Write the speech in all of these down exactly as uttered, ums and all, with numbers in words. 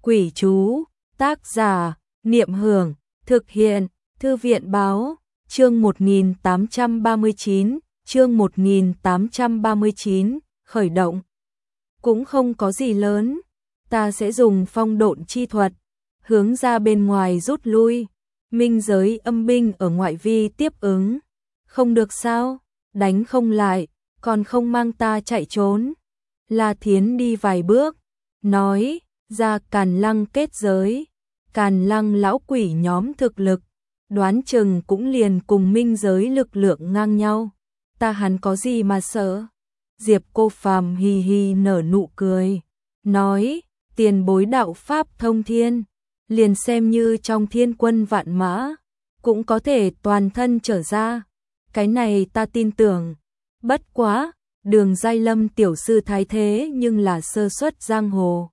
Quỷ chú, tác giả, Niệm Hưởng, thực hiện, Thư viện báo, chương một nghìn tám trăm ba mươi chín, chương một nghìn tám trăm ba mươi chín, khởi động. Cũng không có gì lớn, ta sẽ dùng phong độn chi thuật, hướng ra bên ngoài rút lui, minh giới âm binh ở ngoại vi tiếp ứng. Không được sao, đánh không lại, còn không mang ta chạy trốn. La Thiến đi vài bước, nói, ra Càn Lăng kết giới, Càn Lăng lão quỷ nhóm thực lực, đoán chừng cũng liền cùng minh giới lực lượng ngang nhau, ta hắn có gì mà sợ. Diệp Cô Phàm hì hì nở nụ cười, nói, tiền bối đạo pháp thông thiên, liền xem như trong thiên quân vạn mã, cũng có thể toàn thân trở ra, cái này ta tin tưởng. Bất quá, Đường Giai Lâm tiểu sư thái thế nhưng là sơ suất giang hồ.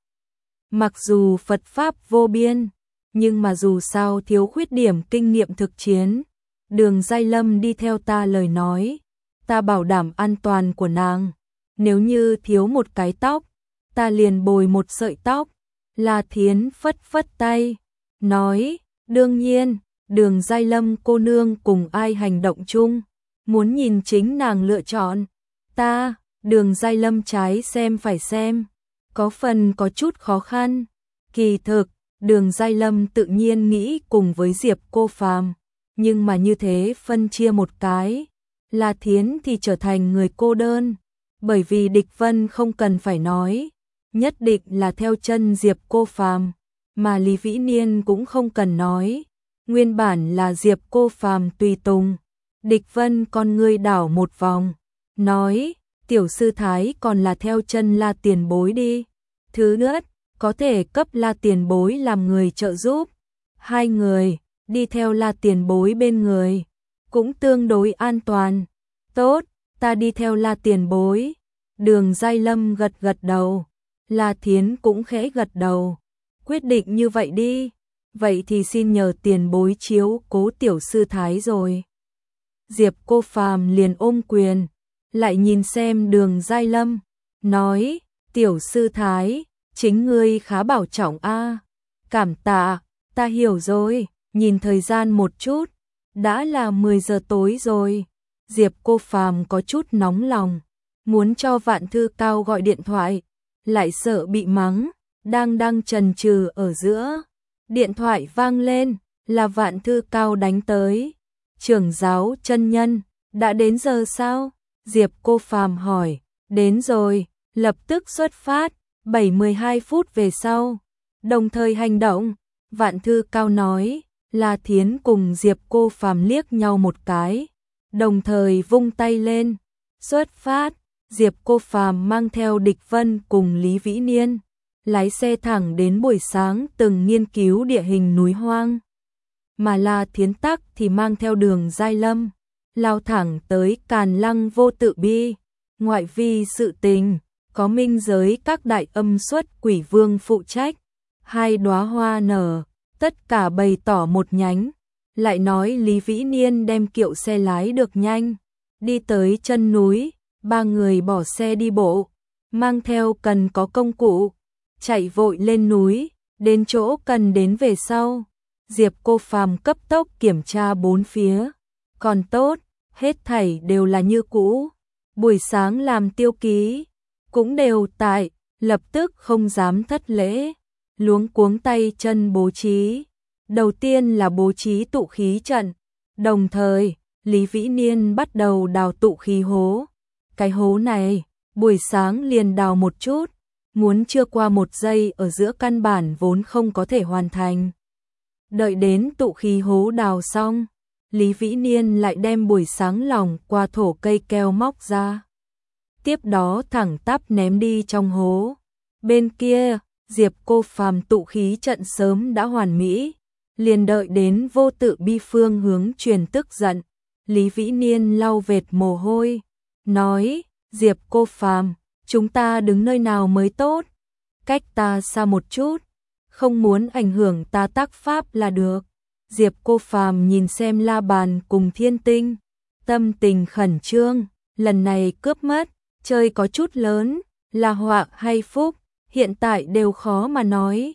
Mặc dù Phật Pháp vô biên, nhưng mà dù sao thiếu khuyết điểm kinh nghiệm thực chiến. Đường Giai Lâm đi theo ta lời nói, ta bảo đảm an toàn của nàng. Nếu như thiếu một cái tóc, ta liền bồi một sợi tóc. La Thiến phất phất tay, nói, đương nhiên, Đường Giai Lâm cô nương cùng ai hành động chung, muốn nhìn chính nàng lựa chọn. Ta, Đường Giai Lâm trái xem phải xem, có phần có chút khó khăn. Kỳ thực, Đường Giai Lâm tự nhiên nghĩ cùng với Diệp Cô Phàm, nhưng mà như thế phân chia một cái, La Thiến thì trở thành người cô đơn, bởi vì Địch Vân không cần phải nói, nhất định là theo chân Diệp Cô Phàm, mà Lý Vĩ Niên cũng không cần nói, nguyên bản là Diệp Cô Phàm tùy tùng. Địch Vân con ngươi đảo một vòng, nói, tiểu sư thái còn là theo chân La tiền bối đi. Thứ nữa, có thể cấp La tiền bối làm người trợ giúp. Hai người, đi theo La tiền bối bên người, cũng tương đối an toàn. Tốt, ta đi theo La tiền bối. Đường Giai Lâm gật gật đầu, La Thiến cũng khẽ gật đầu. Quyết định như vậy đi, vậy thì xin nhờ tiền bối chiếu cố tiểu sư thái rồi. Diệp Cô Phàm liền ôm quyền, lại nhìn xem Đường Giai Lâm, nói, tiểu sư thái, chính ngươi khá bảo trọng a. Cảm tạ, ta hiểu rồi. Nhìn thời gian một chút, đã là mười giờ tối rồi. Diệp Cô Phàm có chút nóng lòng, muốn cho Vạn Thư Cao gọi điện thoại, lại sợ bị mắng, đang đang chần chừ ở giữa. Điện thoại vang lên, là Vạn Thư Cao đánh tới. Trưởng giáo chân nhân, đã đến giờ sao? Diệp Cô Phàm hỏi. Đến rồi, lập tức xuất phát, bảy mươi hai phút về sau. Đồng thời hành động, Vạn Thư Cao nói. La Thiến cùng Diệp Cô Phàm liếc nhau một cái, đồng thời vung tay lên. Xuất phát, Diệp Cô Phàm mang theo Địch Vân cùng Lý Vĩ Niên, lái xe thẳng đến buổi sáng từng nghiên cứu địa hình núi hoang. Mà La Thiến tắc thì mang theo Đường Giai Lâm, lao thẳng tới Càn Lăng Vô Tự Bi. Ngoại vi sự tình, có minh giới các đại âm xuất quỷ vương phụ trách. Hai đóa hoa nở, tất cả bày tỏ một nhánh. Lại nói Lý Vĩ Niên đem kiệu xe lái được nhanh, đi tới chân núi, ba người bỏ xe đi bộ, mang theo cần có công cụ, chạy vội lên núi, đến chỗ cần đến về sau. Diệp Cô Phàm cấp tốc kiểm tra bốn phía, còn tốt, hết thảy đều là như cũ. Buổi sáng làm tiêu ký, cũng đều tại, lập tức không dám thất lễ, luống cuống tay chân bố trí. Đầu tiên là bố trí tụ khí trận, đồng thời, Lý Vĩ Niên bắt đầu đào tụ khí hố. Cái hố này, buổi sáng liền đào một chút, muốn chưa qua một giây ở giữa căn bản vốn không có thể hoàn thành. Đợi đến tụ khí hố đào xong, Lý Vĩ Niên lại đem buổi sáng lòng qua thổ cây keo móc ra. Tiếp đó thẳng tắp ném đi trong hố. Bên kia, Diệp Cô Phàm tụ khí trận sớm đã hoàn mỹ, liền đợi đến Vô Tự Bi phương hướng truyền tức giận. Lý Vĩ Niên lau vệt mồ hôi, nói, Diệp Cô Phàm, chúng ta đứng nơi nào mới tốt? Cách ta xa một chút, không muốn ảnh hưởng ta tác pháp là được. Diệp Cô Phàm nhìn xem La Bàn cùng Thiên Tinh, tâm tình khẩn trương, lần này cướp mất, chơi có chút lớn, là họa hay phúc, hiện tại đều khó mà nói.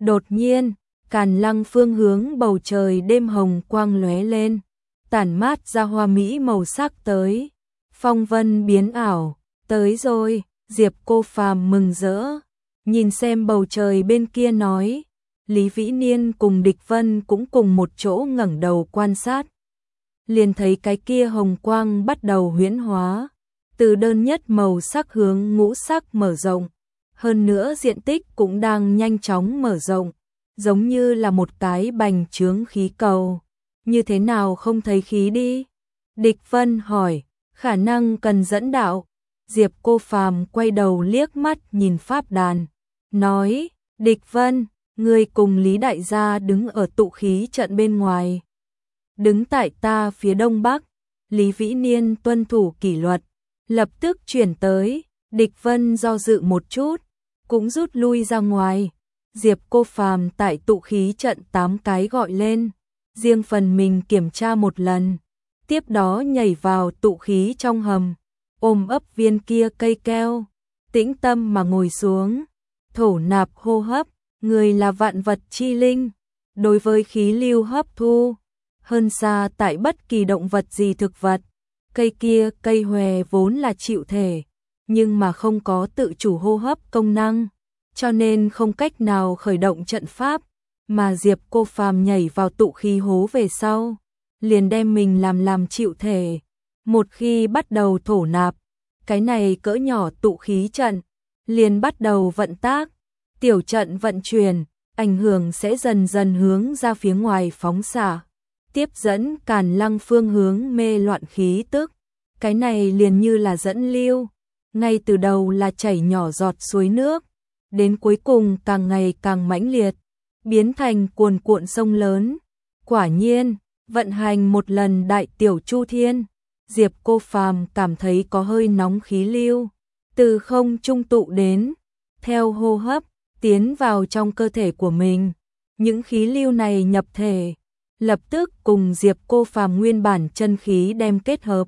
Đột nhiên, Càn Lăng phương hướng bầu trời đêm hồng quang lóe lên, tản mát ra hoa mỹ màu sắc tới. Phong vân biến ảo, tới rồi, Diệp Cô Phàm mừng rỡ, nhìn xem bầu trời bên kia nói. Lý Vĩ Niên cùng Địch Vân cũng cùng một chỗ ngẩng đầu quan sát. Liền thấy cái kia hồng quang bắt đầu huyễn hóa, từ đơn nhất màu sắc hướng ngũ sắc mở rộng, hơn nữa diện tích cũng đang nhanh chóng mở rộng, giống như là một cái bành trướng khí cầu. Như thế nào không thấy khí đi? Địch Vân hỏi, khả năng cần dẫn đạo. Diệp Cô Phàm quay đầu liếc mắt nhìn pháp đàn, nói, Địch Vân, ngươi cùng Lý Đại gia đứng ở tụ khí trận bên ngoài. Đứng tại ta phía đông bắc. Lý Vĩ Niên tuân thủ kỷ luật, lập tức chuyển tới. Địch Vân do dự một chút, cũng rút lui ra ngoài. Diệp Cô Phàm tại tụ khí trận tám cái gọi lên, riêng phần mình kiểm tra một lần, tiếp đó nhảy vào tụ khí trong hầm, ôm ấp viên kia cây keo, tĩnh tâm mà ngồi xuống, thổ nạp hô hấp. Người là vạn vật chi linh, đối với khí lưu hấp thu, hơn xa tại bất kỳ động vật gì thực vật. Cây kia, cây hòe vốn là chịu thể, nhưng mà không có tự chủ hô hấp công năng, cho nên không cách nào khởi động trận pháp, mà Diệp Cô Phàm nhảy vào tụ khí hố về sau, liền đem mình làm làm chịu thể. Một khi bắt đầu thổ nạp, cái này cỡ nhỏ tụ khí trận, liền bắt đầu vận tác. Tiểu trận vận chuyển, ảnh hưởng sẽ dần dần hướng ra phía ngoài phóng xạ, tiếp dẫn Càn Lăng phương hướng mê loạn khí tức. Cái này liền như là dẫn lưu, ngay từ đầu là chảy nhỏ giọt suối nước, đến cuối cùng càng ngày càng mãnh liệt, biến thành cuồn cuộn sông lớn. Quả nhiên, vận hành một lần đại tiểu chu thiên, Diệp Cô Phàm cảm thấy có hơi nóng khí lưu từ không trung tụ đến, theo hô hấp tiến vào trong cơ thể của mình. Những khí lưu này nhập thể, lập tức cùng Diệp Cô Phàm nguyên bản chân khí đem kết hợp,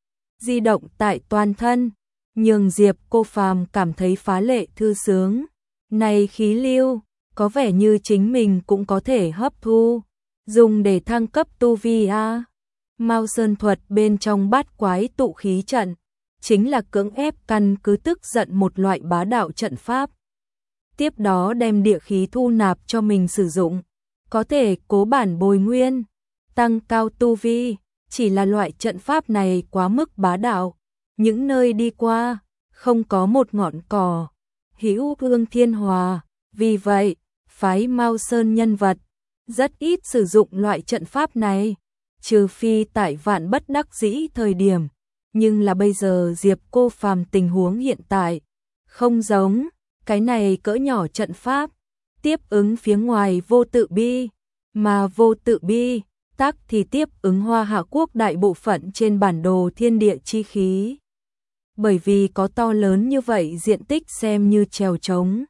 di động tại toàn thân, nhường Diệp Cô Phàm cảm thấy phá lệ thư sướng. Này khí lưu, có vẻ như chính mình cũng có thể hấp thu, dùng để thăng cấp tu vi a. Mao Sơn thuật bên trong bát quái tụ khí trận, chính là cưỡng ép căn cứ tức giận một loại bá đạo trận pháp. Tiếp đó đem địa khí thu nạp cho mình sử dụng, có thể cố bản bồi nguyên, tăng cao tu vi. Chỉ là loại trận pháp này quá mức bá đạo, những nơi đi qua, không có một ngọn cỏ hữu hương thiên hòa. Vì vậy, phái Mao Sơn nhân vật rất ít sử dụng loại trận pháp này, trừ phi tại vạn bất đắc dĩ thời điểm. Nhưng là bây giờ Diệp Cô Phàm tình huống hiện tại không giống, cái này cỡ nhỏ trận pháp tiếp ứng phía ngoài vô tự bi, mà vô tự bi tác thì tiếp ứng Hoa Hạ quốc đại bộ phận trên bản đồ thiên địa chi khí. Bởi vì có to lớn như vậy diện tích xem như trèo trống.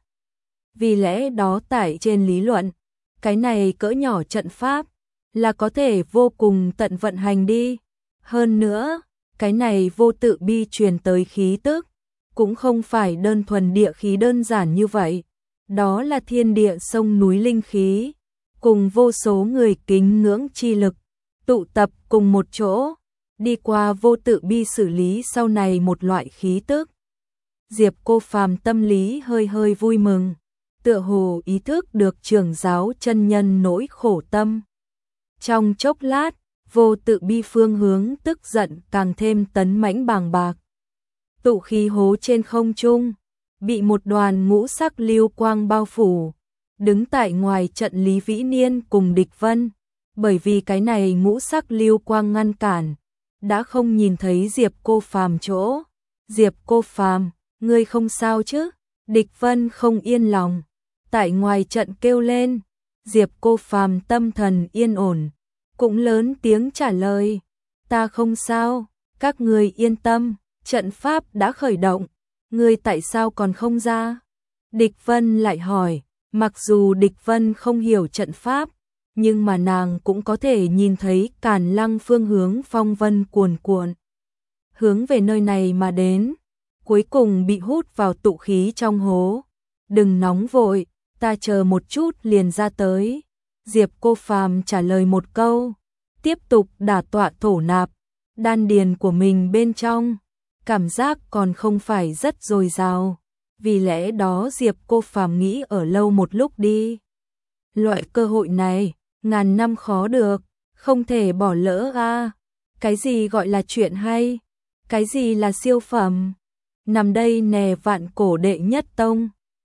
Vì lẽ đó tại trên lý luận, cái này cỡ nhỏ trận pháp là có thể vô cùng tận vận hành đi. Hơn nữa, cái này vô tự bi truyền tới khí tức, cũng không phải đơn thuần địa khí đơn giản như vậy. Đó là thiên địa sông núi linh khí, cùng vô số người kính ngưỡng chi lực, tụ tập cùng một chỗ, đi qua vô tự bi xử lý sau này một loại khí tức. Diệp Cô Phàm tâm lý hơi hơi vui mừng, tựa hồ ý thức được trưởng giáo chân nhân nỗi khổ tâm. Trong chốc lát, vô tự bi phương hướng tức giận càng thêm tấn mãnh bàng bạc. Tụ khí hố trên không trung, bị một đoàn ngũ sắc lưu quang bao phủ. Đứng tại ngoài trận Lý Vĩ Niên cùng Địch Vân, bởi vì cái này ngũ sắc lưu quang ngăn cản, đã không nhìn thấy Diệp Cô Phàm chỗ. Diệp Cô Phàm, ngươi không sao chứ? Địch Vân không yên lòng, tại ngoài trận kêu lên. Diệp Cô Phàm tâm thần yên ổn, cũng lớn tiếng trả lời, ta không sao, các ngươi yên tâm, trận pháp đã khởi động, ngươi tại sao còn không ra? Địch Vân lại hỏi. Mặc dù Địch Vân không hiểu trận pháp, nhưng mà nàng cũng có thể nhìn thấy Càn Lăng phương hướng phong vân cuồn cuộn, hướng về nơi này mà đến, cuối cùng bị hút vào tụ khí trong hố. Đừng nóng vội, Ta chờ một chút liền ra tới. Diệp Cô Phàm trả lời một câu, tiếp tục đả tọa thổ nạp, đan điền của mình bên trong, cảm giác còn không phải rất dồi dào, vì lẽ đó Diệp Cô Phàm nghĩ ở lâu một lúc đi. Loại cơ hội này, ngàn năm khó được, không thể bỏ lỡ a. Cái gì gọi là chuyện hay? Cái gì là siêu phẩm? Nằm đây nè vạn cổ đệ nhất tông.